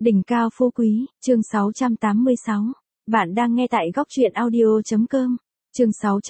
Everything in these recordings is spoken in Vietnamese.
Đỉnh cao phú quý, chương 686. Bạn đang nghe tại góc truyện audio.com. Chương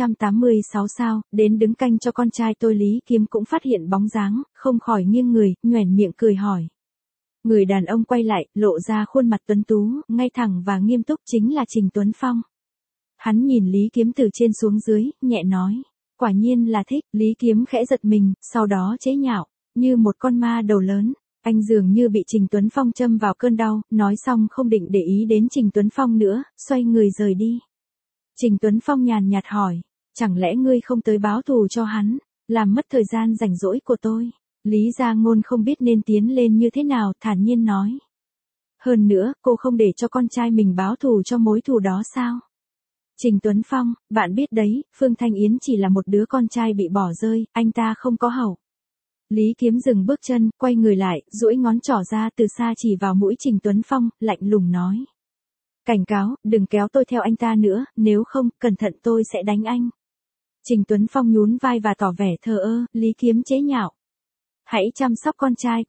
686 sao, đến đứng canh cho con trai tôi Lý Kiếm cũng phát hiện bóng dáng, không khỏi nghiêng người, nhoẻn miệng cười hỏi. Người đàn ông quay lại, lộ ra khuôn mặt tuấn tú, ngay thẳng và nghiêm túc chính là Trình Tuấn Phong. Hắn nhìn Lý Kiếm từ trên xuống dưới, nhẹ nói. Quả nhiên là thích, Lý Kiếm khẽ giật mình, sau đó chế nhạo, như một con ma đầu lớn. Anh dường như bị Trình Tuấn Phong châm vào cơn đau, nói xong không định để ý đến Trình Tuấn Phong nữa, xoay người rời đi. Trình Tuấn Phong nhàn nhạt hỏi, chẳng lẽ ngươi không tới báo thù cho hắn, làm mất thời gian rảnh rỗi của tôi? Lý Gia Ngôn không biết nên tiến lên như thế nào, thản nhiên nói. Hơn nữa, cô không để cho con trai mình báo thù cho mối thù đó sao? Trình Tuấn Phong, bạn biết đấy, Phương Thanh Yến chỉ là một đứa con trai bị bỏ rơi, anh ta không có hậu. Lý Kiếm dừng bước chân, quay người lại, duỗi ngón trỏ ra từ xa chỉ vào mũi Trình Tuấn Phong, lạnh lùng nói. Cảnh cáo, đừng kéo tôi theo anh ta nữa, nếu không, cẩn thận tôi sẽ đánh anh. Trình Tuấn Phong nhún vai và tỏ vẻ thờ ơ, Lý Kiếm chế nhạo. Hãy chăm sóc con trai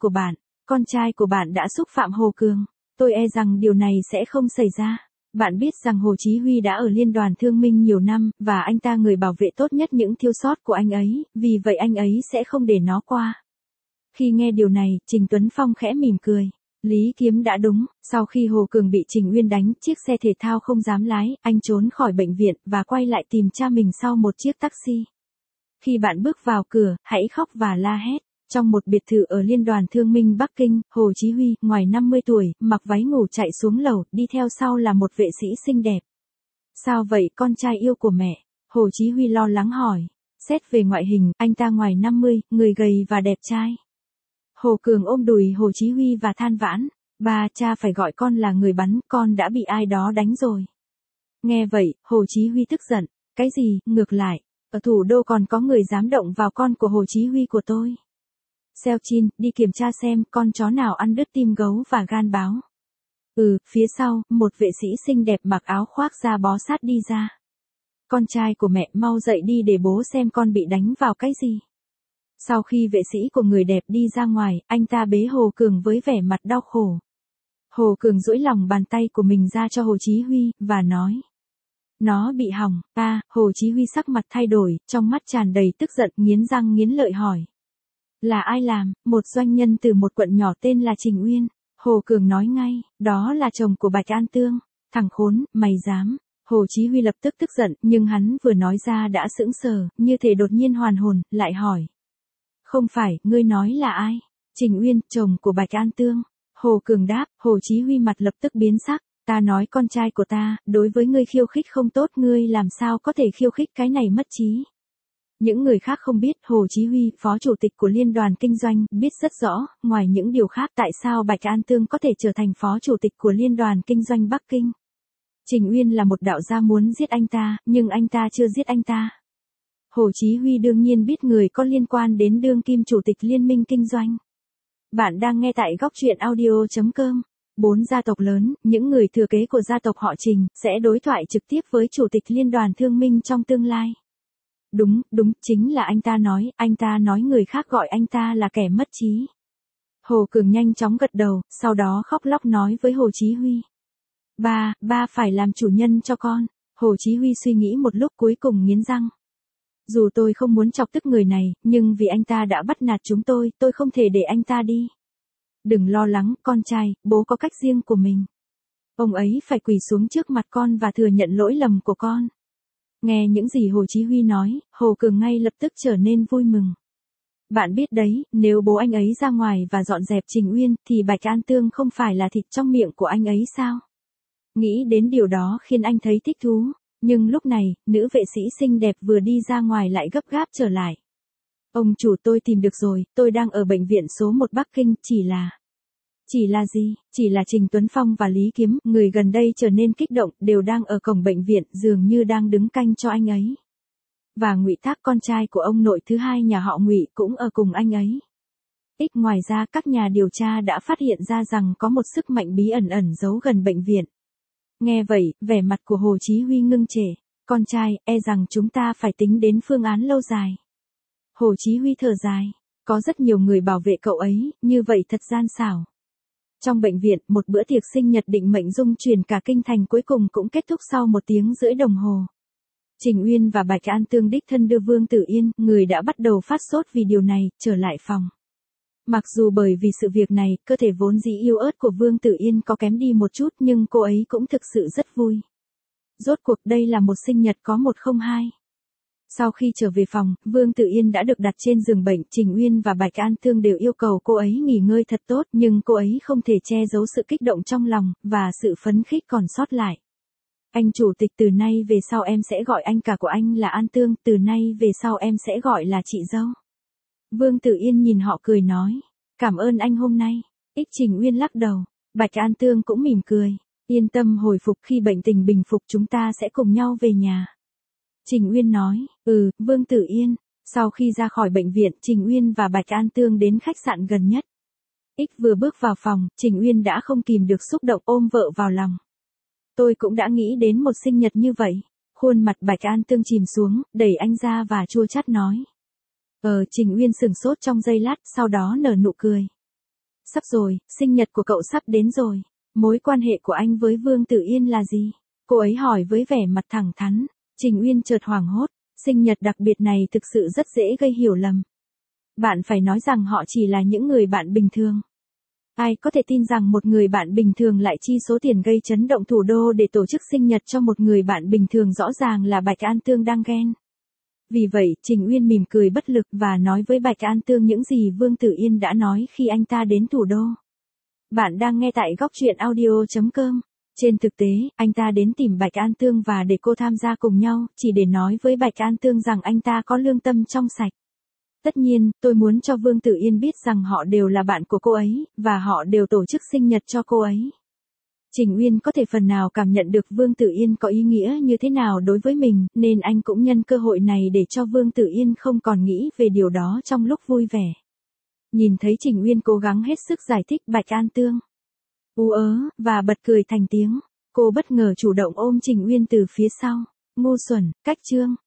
của bạn đã xúc phạm Hồ Cường, tôi e rằng điều này sẽ không xảy ra. Bạn biết rằng Hồ Chí Huy đã ở Liên đoàn Thương Minh nhiều năm, và anh ta người bảo vệ tốt nhất những thiếu sót của anh ấy, vì vậy anh ấy sẽ không để nó qua. Khi nghe điều này, Trình Tuấn Phong khẽ mỉm cười. Lý Kiếm đã đúng, sau khi Hồ Cường bị Trình Uyên đánh, chiếc xe thể thao không dám lái, anh trốn khỏi bệnh viện và quay lại tìm cha mình sau một chiếc taxi. Khi bạn bước vào cửa, hãy khóc và la hét. Trong một biệt thự ở Liên đoàn Thương Minh Bắc Kinh, Hồ Chí Huy, ngoài 50 tuổi, mặc váy ngủ chạy xuống lầu, đi theo sau là một vệ sĩ xinh đẹp. Sao vậy con trai yêu của mẹ? Hồ Chí Huy lo lắng hỏi. Xét về ngoại hình, anh ta ngoài 50, người gầy và đẹp trai. Hồ Cường ôm đùi Hồ Chí Huy và than vãn. Ba, cha phải gọi con là người bắn, con đã bị ai đó đánh rồi. Nghe vậy, Hồ Chí Huy tức giận. Cái gì, ngược lại, ở thủ đô còn có người dám động vào con của Hồ Chí Huy của tôi. Xeo Chin, đi kiểm tra xem con chó nào ăn đứt tim gấu và gan báo. Phía sau, một vệ sĩ xinh đẹp mặc áo khoác da bó sát đi ra. Con trai của mẹ mau dậy đi để bố xem con bị đánh vào cái gì. Sau khi vệ sĩ của người đẹp đi ra ngoài, anh ta bế Hồ Cường với vẻ mặt đau khổ. Hồ Cường duỗi lòng bàn tay của mình ra cho Hồ Chí Huy, và nói. Nó bị hỏng, Hồ Chí Huy sắc mặt thay đổi, trong mắt tràn đầy tức giận, nghiến răng nghiến lợi hỏi. Là ai làm? Một doanh nhân từ một quận nhỏ tên là Trình Uyên. Hồ Cường nói ngay, đó là chồng của Bạch An Tương. Thằng khốn, mày dám. Hồ Chí Huy lập tức tức giận, nhưng hắn vừa nói ra đã sững sờ, như thể đột nhiên hoàn hồn, lại hỏi. Không phải, ngươi nói là ai? Trình Uyên, chồng của Bạch An Tương. Hồ Cường đáp, Hồ Chí Huy mặt lập tức biến sắc. Ta nói con trai của ta, đối với ngươi khiêu khích không tốt, ngươi làm sao có thể khiêu khích cái này mất trí. Những người khác không biết, Hồ Chí Huy, phó chủ tịch của Liên đoàn Kinh doanh, biết rất rõ, ngoài những điều khác tại sao Bạch An Tương có thể trở thành phó chủ tịch của Liên đoàn Kinh doanh Bắc Kinh. Trình Uyên là một đạo gia muốn giết anh ta, nhưng anh ta chưa giết anh ta. Hồ Chí Huy đương nhiên biết người có liên quan đến đương kim chủ tịch Liên minh Kinh doanh. Bạn đang nghe tại góc truyện audio.com. 4 gia tộc lớn, những người thừa kế của gia tộc họ Trình, sẽ đối thoại trực tiếp với chủ tịch Liên đoàn Thương minh trong tương lai. Đúng, chính là anh ta nói người khác gọi anh ta là kẻ mất trí. Hồ Cường nhanh chóng gật đầu, sau đó khóc lóc nói với Hồ Chí Huy. Ba phải làm chủ nhân cho con. Hồ Chí Huy suy nghĩ một lúc cuối cùng nghiến răng. Dù tôi không muốn chọc tức người này, nhưng vì anh ta đã bắt nạt chúng tôi không thể để anh ta đi. Đừng lo lắng, con trai, bố có cách riêng của mình. Ông ấy phải quỳ xuống trước mặt con và thừa nhận lỗi lầm của con. Nghe những gì Hồ Chí Huy nói, Hồ Cường ngay lập tức trở nên vui mừng. Bạn biết đấy, nếu bố anh ấy ra ngoài và dọn dẹp Trình Uyên, thì Bạch An Tương không phải là thịt trong miệng của anh ấy sao? Nghĩ đến điều đó khiến anh thấy thích thú. Nhưng lúc này, nữ vệ sĩ xinh đẹp vừa đi ra ngoài lại gấp gáp trở lại. Ông chủ, tôi tìm được rồi, tôi đang ở bệnh viện số 1 Bắc Kinh, Chỉ là gì? Chỉ là Trình Tuấn Phong và Lý Kiếm, người gần đây trở nên kích động, đều đang ở cổng bệnh viện, dường như đang đứng canh cho anh ấy. Và Ngụy Thác, con trai của ông nội thứ hai nhà họ Ngụy, cũng ở cùng anh ấy. Ngoài ra, các nhà điều tra đã phát hiện ra rằng có một sức mạnh bí ẩn giấu gần bệnh viện. Nghe vậy, vẻ mặt của Hồ Chí Huy ngưng trệ. Con trai, e rằng chúng ta phải tính đến phương án lâu dài. Hồ Chí Huy thở dài. Có rất nhiều người bảo vệ cậu ấy, như vậy thật gian xảo. Trong bệnh viện, một bữa tiệc sinh nhật định mệnh dung truyền cả kinh thành cuối cùng cũng kết thúc sau 1 tiếng rưỡi đồng hồ. Trình Uyên và Bạch An Tương đích thân đưa Vương Tử Yên, người đã bắt đầu phát sốt vì điều này, trở lại phòng. Mặc dù bởi vì sự việc này, cơ thể vốn dĩ yếu ớt của Vương Tử Yên có kém đi một chút nhưng cô ấy cũng thực sự rất vui. Rốt cuộc đây là một sinh nhật có 1 không 2. Sau khi trở về phòng, Vương Tử Yên đã được đặt trên giường bệnh, Trình Uyên và Bạch An Tương đều yêu cầu cô ấy nghỉ ngơi thật tốt, nhưng cô ấy không thể che giấu sự kích động trong lòng, và sự phấn khích còn sót lại. Anh chủ tịch, từ nay về sau em sẽ gọi anh cả của anh là An Tương, từ nay về sau em sẽ gọi là chị dâu. Vương Tử Yên nhìn họ cười nói, cảm ơn anh hôm nay. Trình Uyên lắc đầu, Bạch An Tương cũng mỉm cười, yên tâm hồi phục, khi bệnh tình bình phục chúng ta sẽ cùng nhau về nhà. Trình Uyên nói, Vương Tử Yên. Sau khi ra khỏi bệnh viện, Trình Uyên và Bạch An Tương đến khách sạn gần nhất. Vừa bước vào phòng, Trình Uyên đã không kìm được xúc động ôm vợ vào lòng. Tôi cũng đã nghĩ đến một sinh nhật như vậy. Khuôn mặt Bạch An Tương chìm xuống, đẩy anh ra và chua chát nói. Trình Uyên sửng sốt trong giây lát, sau đó nở nụ cười. Sắp rồi, sinh nhật của cậu sắp đến rồi. Mối quan hệ của anh với Vương Tử Yên là gì? Cô ấy hỏi với vẻ mặt thẳng thắn. Trình Uyên chợt hoảng hốt, sinh nhật đặc biệt này thực sự rất dễ gây hiểu lầm. Bạn phải nói rằng họ chỉ là những người bạn bình thường. Ai có thể tin rằng một người bạn bình thường lại chi số tiền gây chấn động thủ đô để tổ chức sinh nhật cho một người bạn bình thường, rõ ràng là Bạch An Tương đang ghen. Vì vậy, Trình Uyên mỉm cười bất lực và nói với Bạch An Tương những gì Vương Tử Yên đã nói khi anh ta đến thủ đô. Bạn đang nghe tại góc truyện audio.com. Trên thực tế, anh ta đến tìm Bạch An Tương và để cô tham gia cùng nhau, chỉ để nói với Bạch An Tương rằng anh ta có lương tâm trong sạch. Tất nhiên, tôi muốn cho Vương Tử Yên biết rằng họ đều là bạn của cô ấy, và họ đều tổ chức sinh nhật cho cô ấy. Trình Uyên có thể phần nào cảm nhận được Vương Tử Yên có ý nghĩa như thế nào đối với mình, nên anh cũng nhân cơ hội này để cho Vương Tử Yên không còn nghĩ về điều đó trong lúc vui vẻ. Nhìn thấy Trình Uyên cố gắng hết sức giải thích, Bạch An Tương và bật cười thành tiếng. Cô bất ngờ chủ động ôm Trình Uyên từ phía sau. Ngu xuẩn, cách chương.